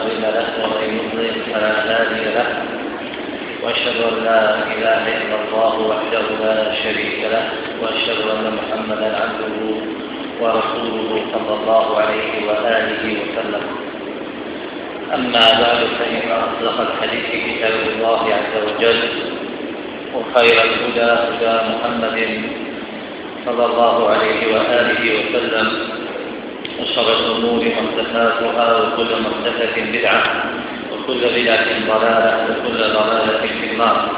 مضل له ومن يضلل فلا هادي له، وأشهد أن لا إله إلا الله وحده لا شريك له، وأشهد أن محمدا عبده ورسوله صلى الله عليه وآله وسلم. أما بعد، فإن أصدق الحديث كتاب الله عز وجل، وخير الهدى هدى محمد صلى الله عليه وآله وسلم، وشر الأمور محدثاتها، وكل محدثة بدعة، وكل بدعة ضلالة، وكل ضلالة في النار.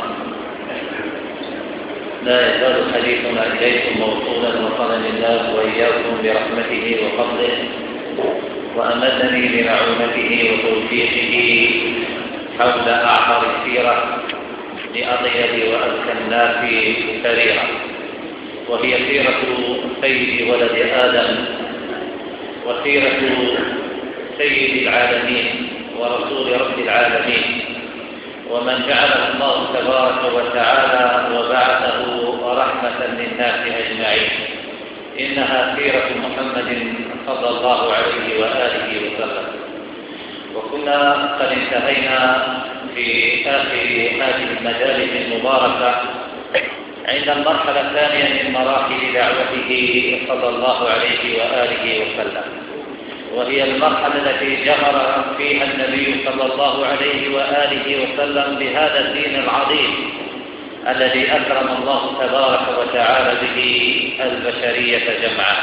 لا يزال حديثنا إليكم موصولا، وصلني الله وإياكم برحمته وفضله، وأمدني بمعونته وتوفيقه حول أعطر السيرة لأطيب وأزكى الناس سريرا، وهي سيرة سيد ولد آدم، وسيرة سيد العالمين ورسول رب العالمين، ومن جعله الله تبارك وتعالى وبعثه رحمة للناس أجمعين. إنها سيرة محمد صلى الله عليه وآله وسلم. وكنا قد انتهينا في آخر هذه المجالس المباركة عند المرحلة الثانية من مراحل دعوته صلى الله عليه وآله وسلم، وهي المرحلة التي جهر فيها النبي صلى الله عليه وآله وسلم بهذا الدين العظيم الذي أكرم الله تبارك وتعالى به البشرية جمعاء.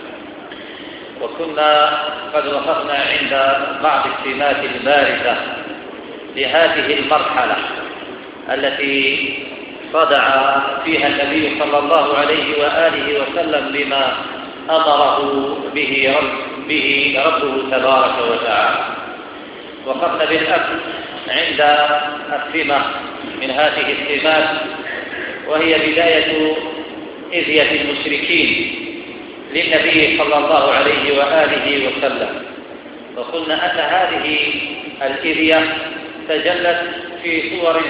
وكنا قد وقفنا عند بعض السمات البارزة لهذه المرحلة التي صدع فيها النبي صلى الله عليه وآله وسلم بما أمره به ربه تبارك وتعالى. وقفنا بالأكل عند السمة من هذه السمات، وهي بداية إذية المشركين للنبي صلى الله عليه وآله وسلم. وقلنا أن هذه الإذية تجلت في صور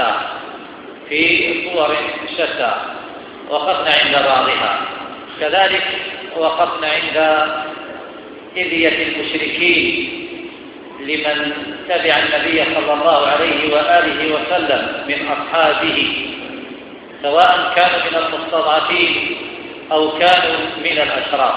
شتى، وقفنا عند بعضها. كذلك وقفنا عند إذية المشركين لمن تبع النبي صلى الله عليه وآله وسلم من أصحابه، سواء كانوا من المستضعفين أو كانوا من الأشراف.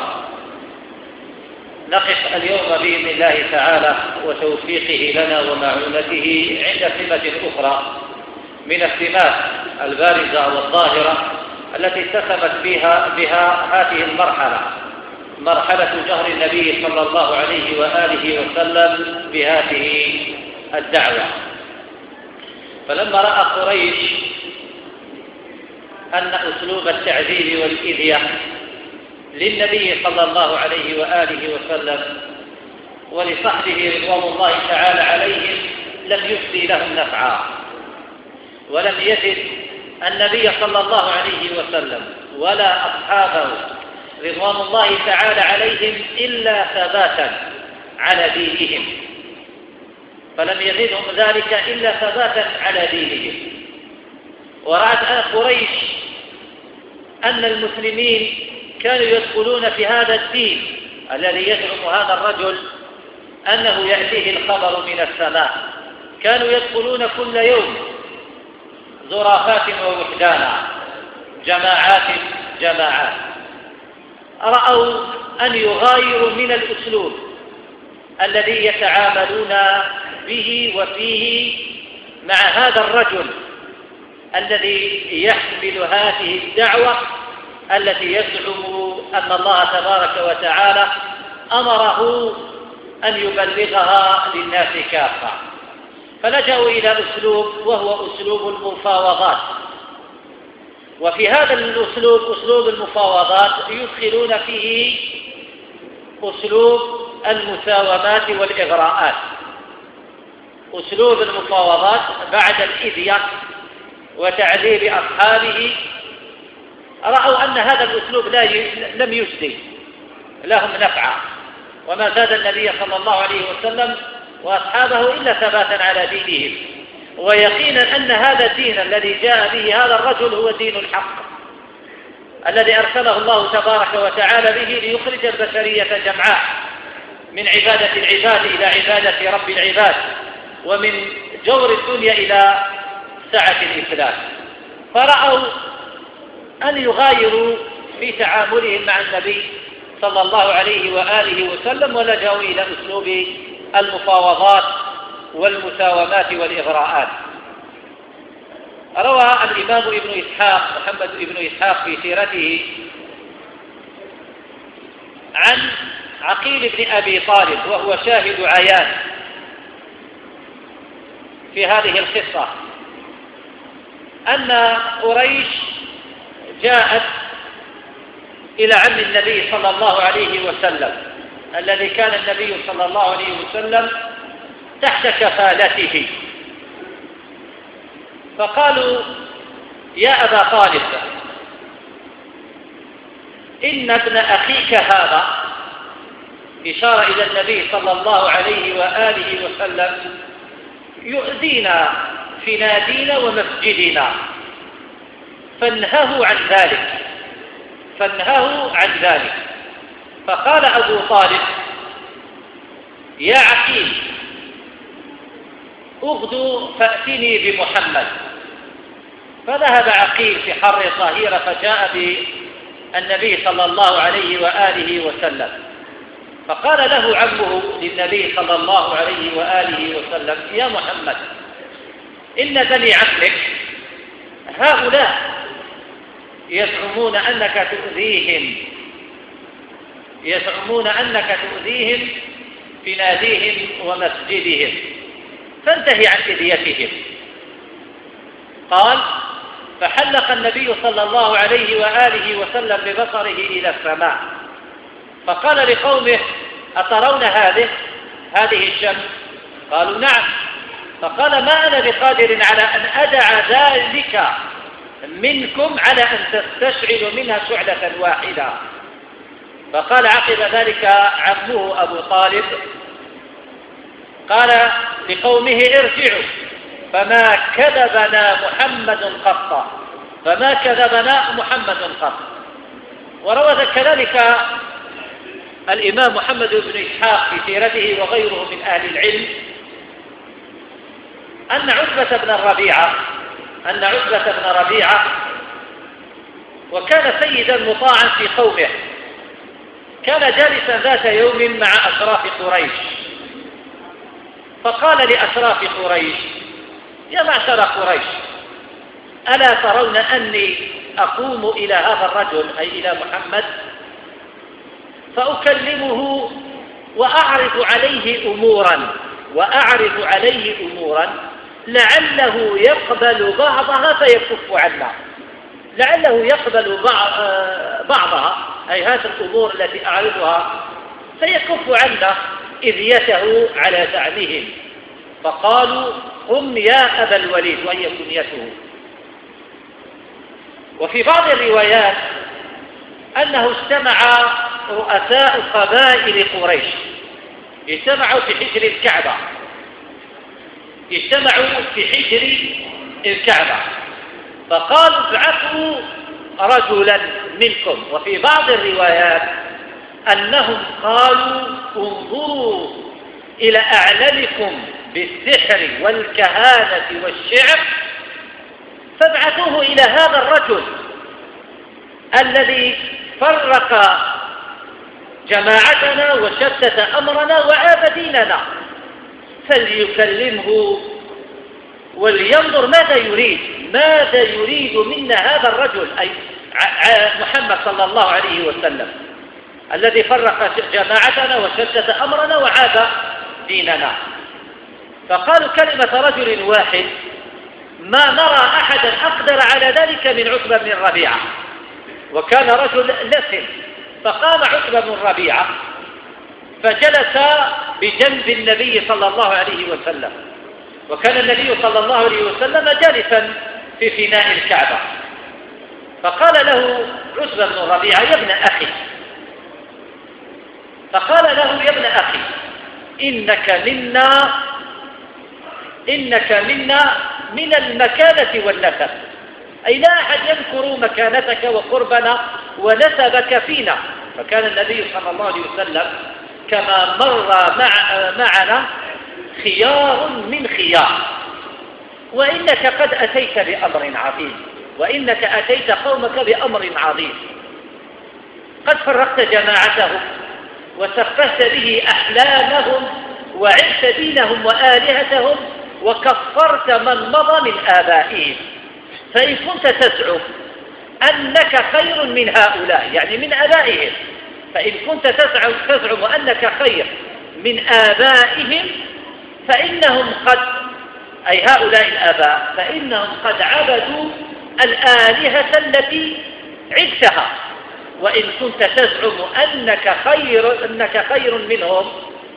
نقف اليوم بإذن الله تعالى وتوفيقه لنا ومعونته عند سمة أخرى من السمات البارزة والظاهرة التي اتسمت بها هذه المرحلة، مرحلة جهر النبي صلى الله عليه وآله وسلم بهذه الدعوة. فلما رأى قريش أن أسلوب التعذيب والإذية للنبي صلى الله عليه وآله وسلم ولصحبه رضوان الله تعالى عليهم لم يفدي لهم نفعا، ولم يجد النبي صلى الله عليه وسلم ولا أصحابه رضوان الله تعالى عليهم إلا ثباتا على دينهم، فلم يزدهم ذلك إلا ثباتا على دينهم. ورأت قريش أن المسلمين كانوا يدخلون في هذا الدين الذي يزعم هذا الرجل أنه يأتيه الخبر من السماء، كانوا يدخلون كل يوم زرافات ووحدانا، جماعات. رأوا أن يغايروا من الأسلوب الذي يتعاملون به وفيه مع هذا الرجل الذي يحمل هذه الدعوة التي يزعم أن الله تبارك وتعالى أمره أن يبلغها للناس كافة. فلجأوا إلى أسلوب وهو أسلوب المفاوضات، وفي هذا الأسلوب، أسلوب المفاوضات، يدخلون فيه أسلوب المساومات والإغراءات. أسلوب المفاوضات بعد الإذية وتعذيب أصحابه، رأوا أن هذا الأسلوب لم يجدي لهم نفعا، وما زاد النبي صلى الله عليه وسلم وأصحابه إلا ثباتا على دينهم، ويقينا أن هذا الدين الذي جاء به هذا الرجل هو دين الحق الذي أرسله الله تبارك وتعالى به ليخرج البشرية جمعاء من عبادة العباد إلى عبادة رب العباد، ومن جور الدنيا إلى سعة الإفلاس، فرأوا أن يغايروا في تعاملهم مع النبي صلى الله عليه وآله وسلم، ولجأوا إلى أسلوب المفاوضات والمساومات والإغراءات. روى الإمام ابن إسحاق محمد ابن إسحاق في سيرته عن عقيل بن أبي طالب، وهو شاهد عيان في هذه القصة، أن قريش جاءت إلى عم النبي صلى الله عليه وسلم الذي كان النبي صلى الله عليه وسلم تحت كفالته، فقالوا: يا أبا طالب، إن ابن أخيك هذا، إشارة إلى النبي صلى الله عليه وآله وسلم، يؤذينا في نادينا ومسجدنا، فانهه عن ذلك. فقال أبو طالب: يا عقيل، اغدو فأتني بمحمد. فذهب عقيل في حر صهيرة فجاء بالنبي صلى الله عليه وآله وسلم، فقال له عمه للنبي صلى الله عليه وآله وسلم: يا محمد، إن بني عمك هؤلاء يزعمون أنك تؤذيهم في ناديهم ومسجدهم، فانتهي عن إذيتهم. قال: فحلق النبي صلى الله عليه وآله وسلم ببصره إلى السماء، فقال لقومه: أترون هذه الشمس؟ قالوا: نعم. فقال: ما أنا بقادر على أن أدع ذلك منكم على أن تستشعلوا منها شعلة واحدة. فقال عقب ذلك عمه أبو طالب، قال لقومه: ارجعوا، فما كذبنا محمد قط. وروى كذلك الإمام محمد بن إسحاق في سيرته وغيره من أهل العلم أن عتبة بن ربيعة وكان سيدا مطاعا في قومه، كان جالسا ذات يوم مع أشراف قريش، فقال لأشراف قريش: يا معشر قريش، ألا ترون أني أقوم إلى هذا الرجل، أي إلى محمد، فأكلمه وأعرض عليه أمورا لعله يقبل بعضها فيكف عنا، لعله يقبل بعضها، أي هذه الأمور التي أعرضها، فيكف عنا إذيته على زعمهم. فقالوا: قم يا أبا الوليد، وهي كنيته. وفي بعض الروايات أنه اجتمع رؤساء قبائل قريش، اجتمعوا في حجر الكعبة، فقالوا: ابعثوا رجلا منكم. وفي بعض الروايات أنهم قالوا: انظروا إلى أعلمكم بالسحر والكهانة والشعر، فابعثوه إلى هذا الرجل الذي فرق جماعتنا وشتت أمرنا وعاب ديننا، فليكلمه ولينظر ماذا يريد منا هذا الرجل، أي محمد صلى الله عليه وسلم الذي فرق جماعتنا وشتت أمرنا وعاب ديننا. فقالوا: كلمة رجل واحد ما نرى أحدا أقدر على ذلك من عتبة بن ربيعة، وكان رجل لسن. فقام عتبة بن ربيعة فجلس بجنب النبي صلى الله عليه وسلم، وكان النبي صلى الله عليه وسلم جالسا في فناء الكعبة. فقال له عتبة بن ربيعة: يا ابن أخي، إنك منا من المكانة والنسب، أي لا أحد يذكر مكانتك وقربنا ونسبك فينا. فكان النبي صلى الله عليه وسلم كما مر معنا خيار من خيار. وإنك قد أتيت بأمر عظيم، وإنك أتيت قومك بأمر عظيم، قد فرقت جماعتهم وسفهت به أحلامهم وعبت دينهم وآلهتهم وكفرت من مضى من آبائهم. فإن كنت تزعم أنك خير من هؤلاء، يعني من آبائهم، فإن كنت تزعم أنك خير من آبائهم فإنهم قد، أي هؤلاء الآباء، فإنهم قد عبدوا الآلهة التي عبتها. وإن كنت تزعم أنك خير منهم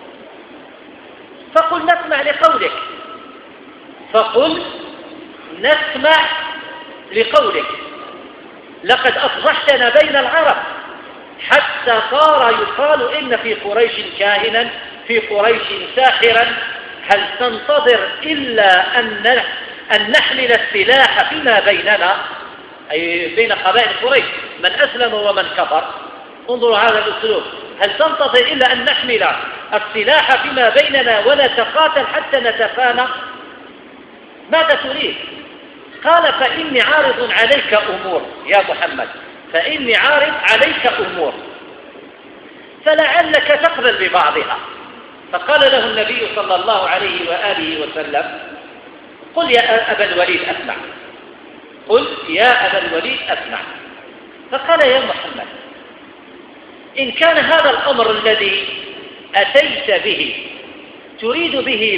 فقل نسمع لقولك، فقل نسمع لقولك. لقد أفضحتنا بين العرب حتى صار يقال إن في قريش كاهنا، في قريش ساحرا. هل تنتظر إلا أن نحمل السلاح فيما بيننا، أي بين قبائل قريش من أسلم ومن كفر؟ انظروا هذا الأسلوب. هل تنتظر إلا أن نحمل السلاح فيما بيننا ونتقاتل حتى نتفانى؟ ماذا تريد؟ قال فإني عارض عليك أمور يا محمد، فإني عارض عليك أمور فلعلك تقبل ببعضها. فقال له النبي صلى الله عليه وآله وسلم قل يا أبا الوليد أسمع، قل يا أبا الوليد أسمع. فقال يا محمد إن كان هذا الأمر الذي أتيت به تريد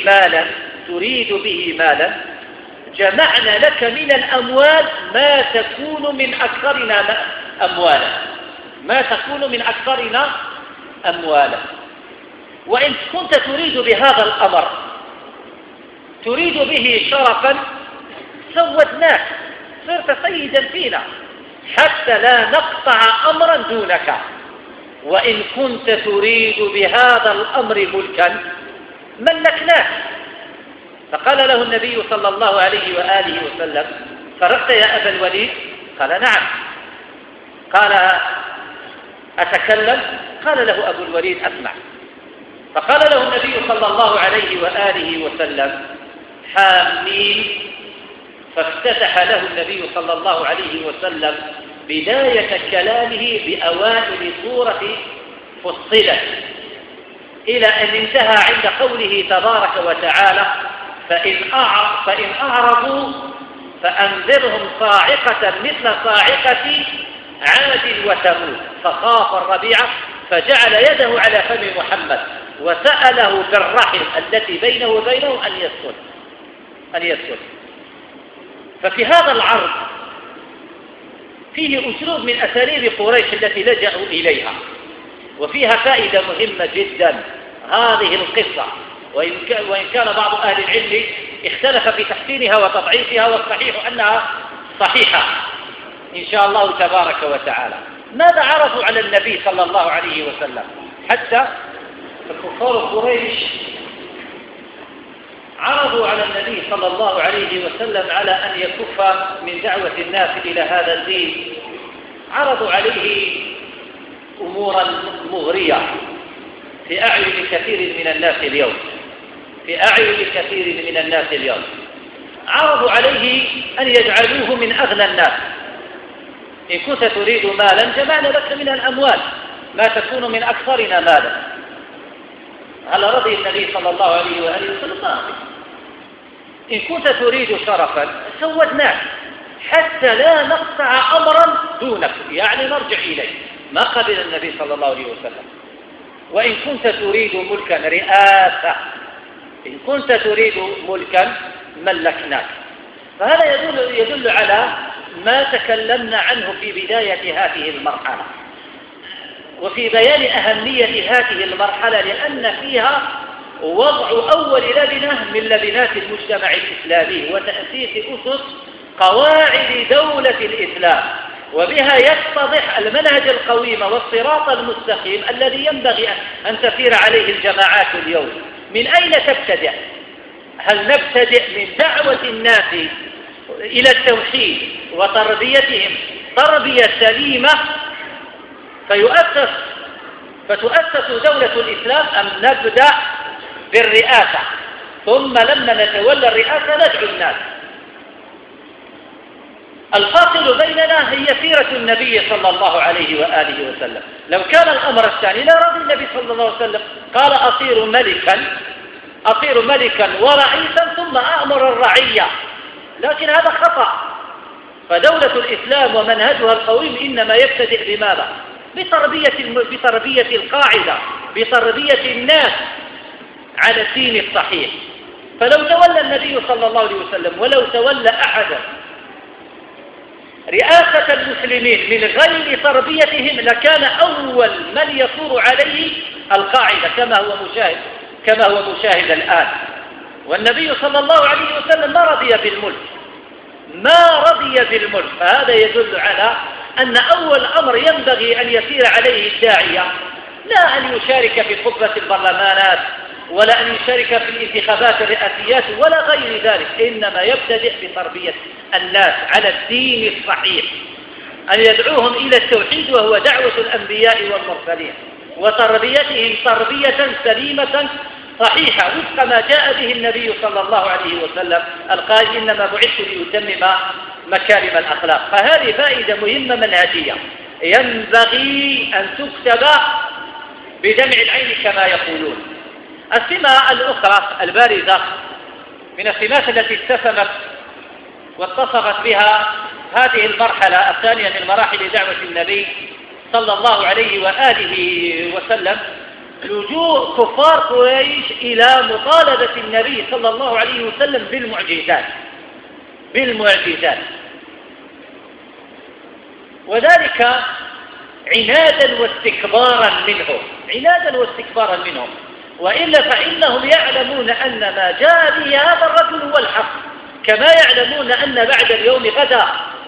به مالا جمعنا لك من الأموال ما تكون من أكثرنا أموالا، وإن كنت تريد بهذا الأمر تريد به شرفا سودناك، صرت سيدا فينا حتى لا نقطع أمرا دونك. وإن كنت تريد بهذا الأمر ملكا ملكناك. فقال له النبي صلى الله عليه وآله وسلم فرقت يا أبا الوليد؟ قال نعم. قال أتكلم؟ قال له أبو الوليد أسمع. فقال له النبي صلى الله عليه وآله وسلم حامين. فافتتح له النبي صلى الله عليه وسلم بداية كلامه بأوائل سورة فصلت إلى أن انتهى عند قوله تبارك وتعالى فإن أعرضوا فأنذرهم صاعقة مثل صاعقة عاد وثمود. فخاف الربيع فجعل يده على فم محمد وسأله بالرحم التي بينه وبينه أن يسكت. ففي هذا العرض فيه أسلوب من أساليب قريش التي لجأوا إليها، وفيها فائدة مهمة جدا هذه القصة، وإن كان بعض أهل العلم اختلف في تحسينها وتضعيفها، والصحيح أنها صحيحة إن شاء الله تبارك وتعالى. ماذا عرضوا على النبي صلى الله عليه وسلم؟ حتى كفار قريش عرضوا على النبي صلى الله عليه وسلم على أن يكف من دعوة الناس إلى هذا الدين. عرضوا عليه أمورا مغرية في أعين كثير من الناس اليوم. عرضوا عليه أن يجعلوه من أغنى الناس. إن كنت تريد مالا جمعنا لك من الأموال ما تكون من أكثرنا مالا. هل رضي النبي صلى الله عليه وآله وسلم؟ إن كنت تريد شرفا سودناك حتى لا نقطع أمرا دونك، يعني نرجع إليه. ما قبل النبي صلى الله عليه وسلم. وإن كنت تريد ملكا رئاسة، إن كنت تريد ملكا ملكناك. فهذا يدل على ما تكلمنا عنه في بداية هذه المرحلة، وفي بيان أهمية هذه المرحلة، لأن فيها وضع أول لبنة من لبنات المجتمع الإسلامي وتأسيس أسس قواعد دولة الإسلام، وبها يتضح المنهج القويم والصراط المستقيم الذي ينبغي أن تسير عليه الجماعات اليوم. من أين تبتدئ؟ هل نبتدئ من دعوة الناس إلى التوحيد وتربيتهم تربية سليمة فتؤسس دولة الإسلام أم نبدأ بالرئاسة ثم لما نتولى الرئاسة ندعو الناس؟ الفاصل بيننا هي سيرة النبي صلى الله عليه وآله وسلم. لو كان الأمر الثاني لا رضي النبي صلى الله عليه وسلم، قال أصير ملكا ورئيسا ثم أأمر الرعية، لكن هذا خطأ. فدولة الإسلام ومنهجها القويم إنما يبتدئ بماذا؟ بتربية القاعدة، بتربية الناس على الدين الصحيح. فلو تولى النبي صلى الله عليه وسلم ولو تولى أحد رئاسة المسلمين من غير تربيتهم لكان أول من يثور عليه القاعدة كما هو مشاهد الآن. والنبي صلى الله عليه وسلم ما رضي بالملك، فهذا يدل على أن أول أمر ينبغي أن يسير عليه الداعية لا أن يشارك في خطبة البرلمانات ولا أن يشارك في الانتخابات الرئاسيات ولا غير ذلك، إنما يبتدئ بتربية الناس على الدين الصحيح، أن يدعوهم إلى التوحيد وهو دعوة الأنبياء والمرسلين، وتربيتهم تربية سليمة صحيحة وفق ما جاء به النبي صلى الله عليه وسلم القائل إنما بعثت لأتمم مكارم الأخلاق. فهذه فائدة مهمة منهجية ينبغي أن تكتب بدمع العين كما يقولون. السمة الأخرى البارزة من السمات التي اتسمت واتصفت بها هذه المرحلة الثانية من مراحل دعوة النبي صلى الله عليه وآله وسلم لجوء كفار قريش إلى مطالبة النبي صلى الله عليه وسلم بالمعجزات، وذلك عنادا واستكبارا منهم، وإلا فإنهم يعلمون أن ما جاء به هذا الرجل هو الحق، كما يعلمون أن بعد اليوم غدا.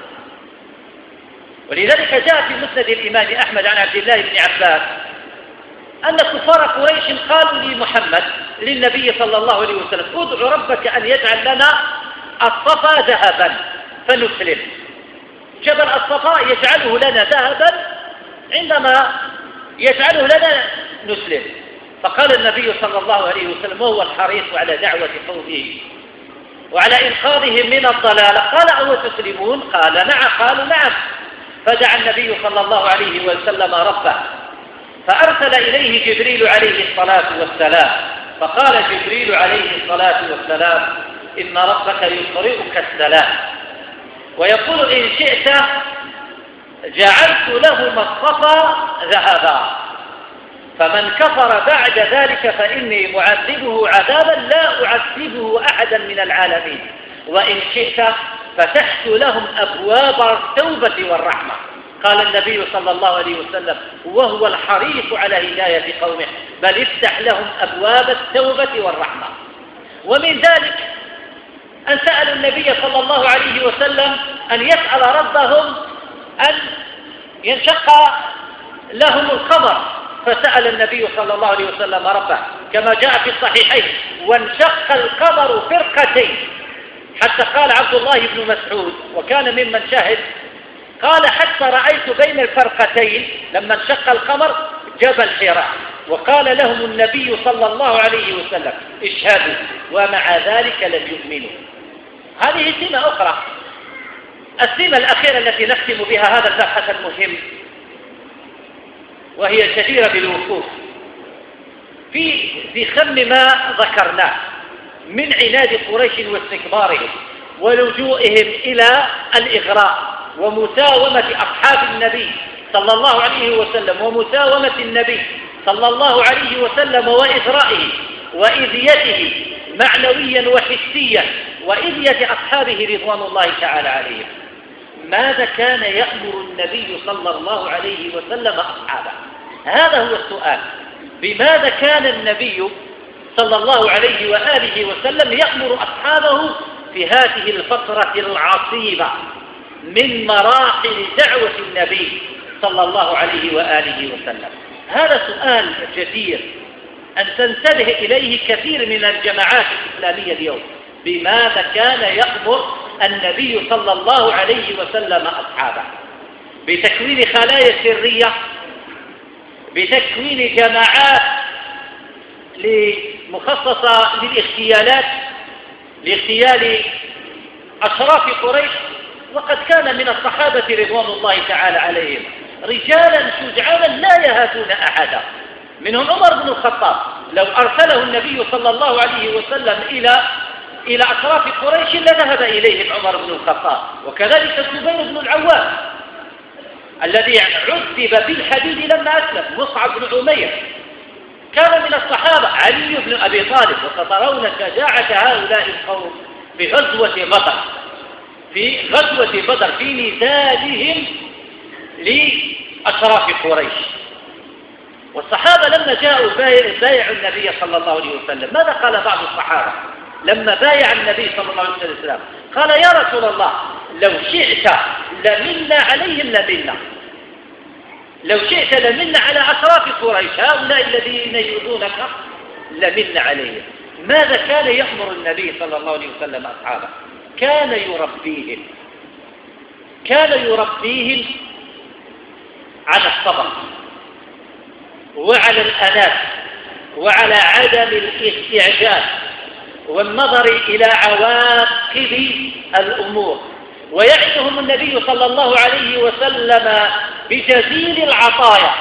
ولذلك جاء في مسند الإمام أحمد عن عبد الله بن عباس أن كفار قريش قالوا لمحمد للنبي صلى الله عليه وسلم ادع ربك أن يجعل لنا الصفا ذهبا فنسلم. جبل الصفا يجعله لنا ذهبا، عندما يجعله لنا نسلم. فقال النبي صلى الله عليه وسلم وهو الحريص على دعوة قومه وعلى إنقاذهم من الضلالة قال أو تسلمون؟ قالوا نعم. فدعا النبي صلى الله عليه وسلم ربه فأرسل إليه جبريل عليه الصلاة والسلام، فقال جبريل عليه الصلاة والسلام إن ربك يقرئك السلام ويقول إن شئت جعلت لهم الصفا ذهبا، فمن كفر بعد ذلك فإني معذبه عذابا لا أعذبه أحدا من العالمين، وإن شئت فتحت لهم أبواب التوبة والرحمة. قال النبي صلى الله عليه وسلم وهو الحريص على هداية قومه بل افتح لهم أبواب التوبة والرحمة. ومن ذلك أن سألوا النبي صلى الله عليه وسلم أن يسأل ربهم أن ينشق لهم القمر، فسأل النبي صلى الله عليه وسلم ربه كما جاء في الصحيحين وانشق القمر فرقتين، حتى قال عبد الله بن مسعود وكان ممن شهد قال حتى رأيت بين الفرقتين لما انشق القمر جبل حراء، وقال لهم النبي صلى الله عليه وسلم اشهدوا ومع ذلك لم يؤمنوا. هذه سمة أخرى. السمة الأخيرة التي نختم بها هذا المبحث المهم وهي الجديرة بالوقوف في خم ما ذكرناه من عناد قريش واستكبارهم ولجوئهم إلى الإغراء ومساومة أصحاب النبي صلى الله عليه وسلم ومساومة النبي صلى الله عليه وسلم وإغرائه وإذيته معنويا وحسيا وإذية أصحابه رضوان الله تعالى عليهم. ماذا كان يأمر النبي صلى الله عليه وسلم أصحابه؟ هذا هو السؤال. بماذا كان النبي صلى الله عليه وآله وسلم يأمر أصحابه في هذه الفترة العصيبة من مراحل دعوة النبي صلى الله عليه وآله وسلم؟ هذا سؤال جدير أن تنتبه إليه كثير من الجماعات الإسلامية اليوم. بماذا كان يأمر النبي صلى الله عليه وسلم أصحابه؟ بتكوين خلايا سرية، بتكوين جماعات مخصصة للاغتيالات، لاغتيال أشراف قريش. وقد كان من الصحابة رضوان الله تعالى عليهم رجالا شجعانا لا يهاتون أحدا، منهم عمر بن الخطاب لو أرسله النبي صلى الله عليه وسلم إلى أشراف قريش لذهب إليهم عمر بن الخطاب، وكذلك الزبير بن العوام الذي عذب بالحديد لما أسلم، مصعب بن عمير كان من الصحابة، علي بن أبي طالب. وسترون شجاعة هؤلاء القوم في غزوة بدر في نزالهم لأشراف قريش. والصحابة لما جاءوا بايعوا النبي صلى الله عليه وسلم، ماذا قال بعض الصحابة لما بايع النبي صلى الله عليه وسلم؟ قال: يا رسول الله لو شئت لمنا عليهم لمنا، لو شئت لمنا على أشراف قريش، هؤلاء الذين يؤذونك لمنا عليهم. ماذا كان يأمر النبي صلى الله عليه وسلم أصحابه؟ كان يربيهم على الصبر وعلى الأنات وعلى عدم الاستعجال والنظر إلى عواقب الأمور. ويعدهم النبي صلى الله عليه وسلم بجزيل العطايا،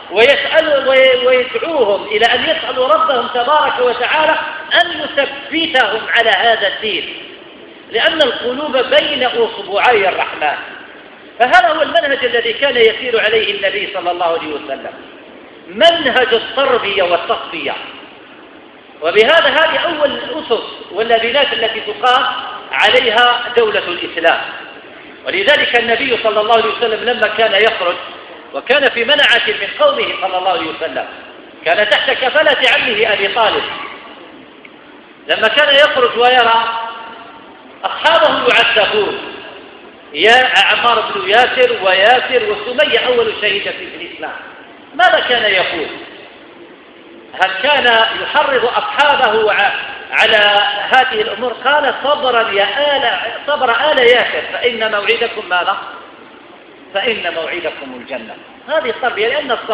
ويدعوهم إلى أن يسألوا ربهم تبارك وتعالى أن يثبتهم على هذا الدين، لأن القلوب بين أصبعي الرحمن. فهذا هو المنهج الذي كان يسير عليه النبي صلى الله عليه وسلم، منهج التربية والتصفية. وبهذا هذه أول الأسس واللبنات التي تقام عليها دولة الإسلام. ولذلك النبي صلى الله عليه وسلم لما كان يخرج وكان في منعة من قومه صلى الله عليه وسلم، كان تحت كفالة عمه أبي طالب، لما كان يخرج ويرى أصحابه يعذبون، يا عمار بن ياسر وسمية أول شهيدة في الإسلام، ماذا كان يقول؟ هل كان يحرض أصحابه على هذه الأمور؟ قال: صبر آل ياسر فإن موعدكم ماذا؟ فإن موعدكم الجنة. هذه التربية،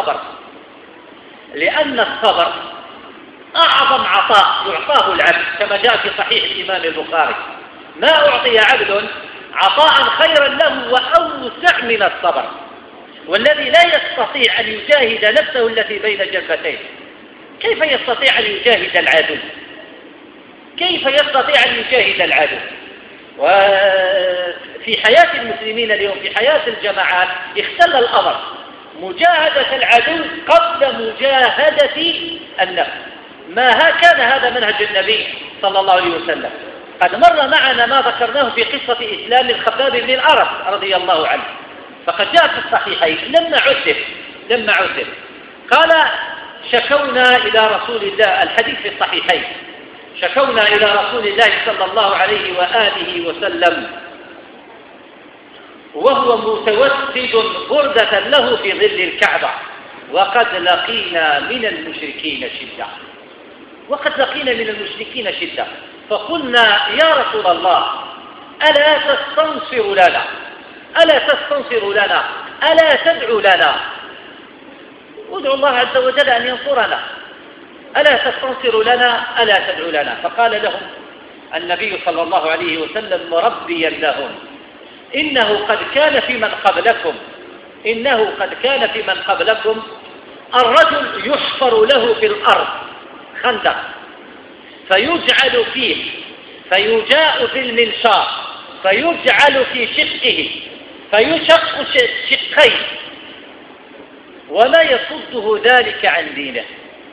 لأن الصبر أعظم عطاء يعطاه العبد، كما جاء في صحيح الإمام البخاري: ما أعطي عبد عطاء خيرا له وأوسع من الصبر. والذي لا يستطيع أن يجاهد نفسه التي بين جنبتيه كيف يستطيع أن يجاهد العدو؟ وفي حياة المسلمين اليوم، في حياة الجماعات، اختل الأمر، مجاهدة العدو قبل مجاهدة النفس. ما كان هذا منهج النبي صلى الله عليه وسلم. قد مر معنا ما ذكرناه في قصة إسلام الخباب بن الأرت رضي الله عنه، فقد جاء في الصحيحين لما عذب قال: شكونا إلى رسول الله، الحديث في الصحيحين، شكونا إلى رسول الله صلى الله عليه وآله وسلم وهو متوسد بردة له في ظل الكعبة، وقد لقينا من المشركين شدة، فقلنا: يا رسول الله ألا تستنصر لنا ألا تدعو لنا؟ ادعو الله عز وجل أن ينصرنا، ألا تستنصر لنا ألا تدعو لنا؟ فقال لهم النبي صلى الله عليه وسلم مربيا لهم: إنه قد كان في من قبلكم الرجل يحفر له في الأرض خندق، فيجعل فيه، فيجاء في المنشار، فيجعل في شقه، فيشق شقين، وما يصده ذلك عن دينه.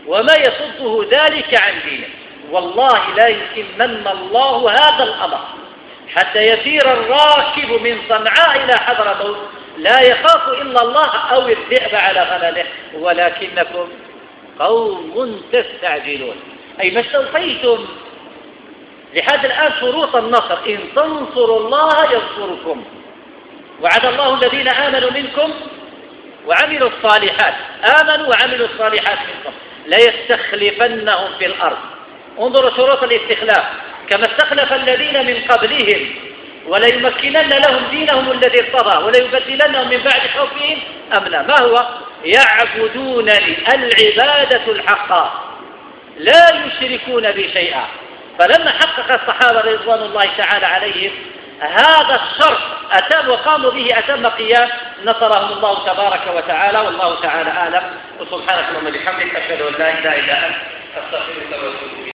والله لا يتمن الله هذا الأمر حتى يسير الراكب من صنعاء إلى حضرموت لا يخاف إلا الله أو الذئب على غنمه، ولكنكم قوم تستعجلون. أي ما استوفيتم لحد الآن شروط النصر: إن تنصروا الله ينصركم، وعد الله الذين آمنوا منكم وعملوا الصالحات منكم ليستخلفنهم في الأرض. انظروا شروط الاستخلاف: كما استخلف الذين من قبلهم وليمكنن لهم دينهم الذي ارتضى وليبدلنهم من بعد خوفهم أمنا. ما هو؟ يعبدونني العبادة الحقة لا يشركون بي شيئا. فلما حقق الصحابة رضوان الله تعالى عليهم هذا الشرط وقاموا به أتم قيام، نصرهم الله تبارك وتعالى. والله تعالى أعلم، وسبحانك اللهم وبحمدك أشهد أن لا إله إلا أنت أستغفرك وأتوب إليك.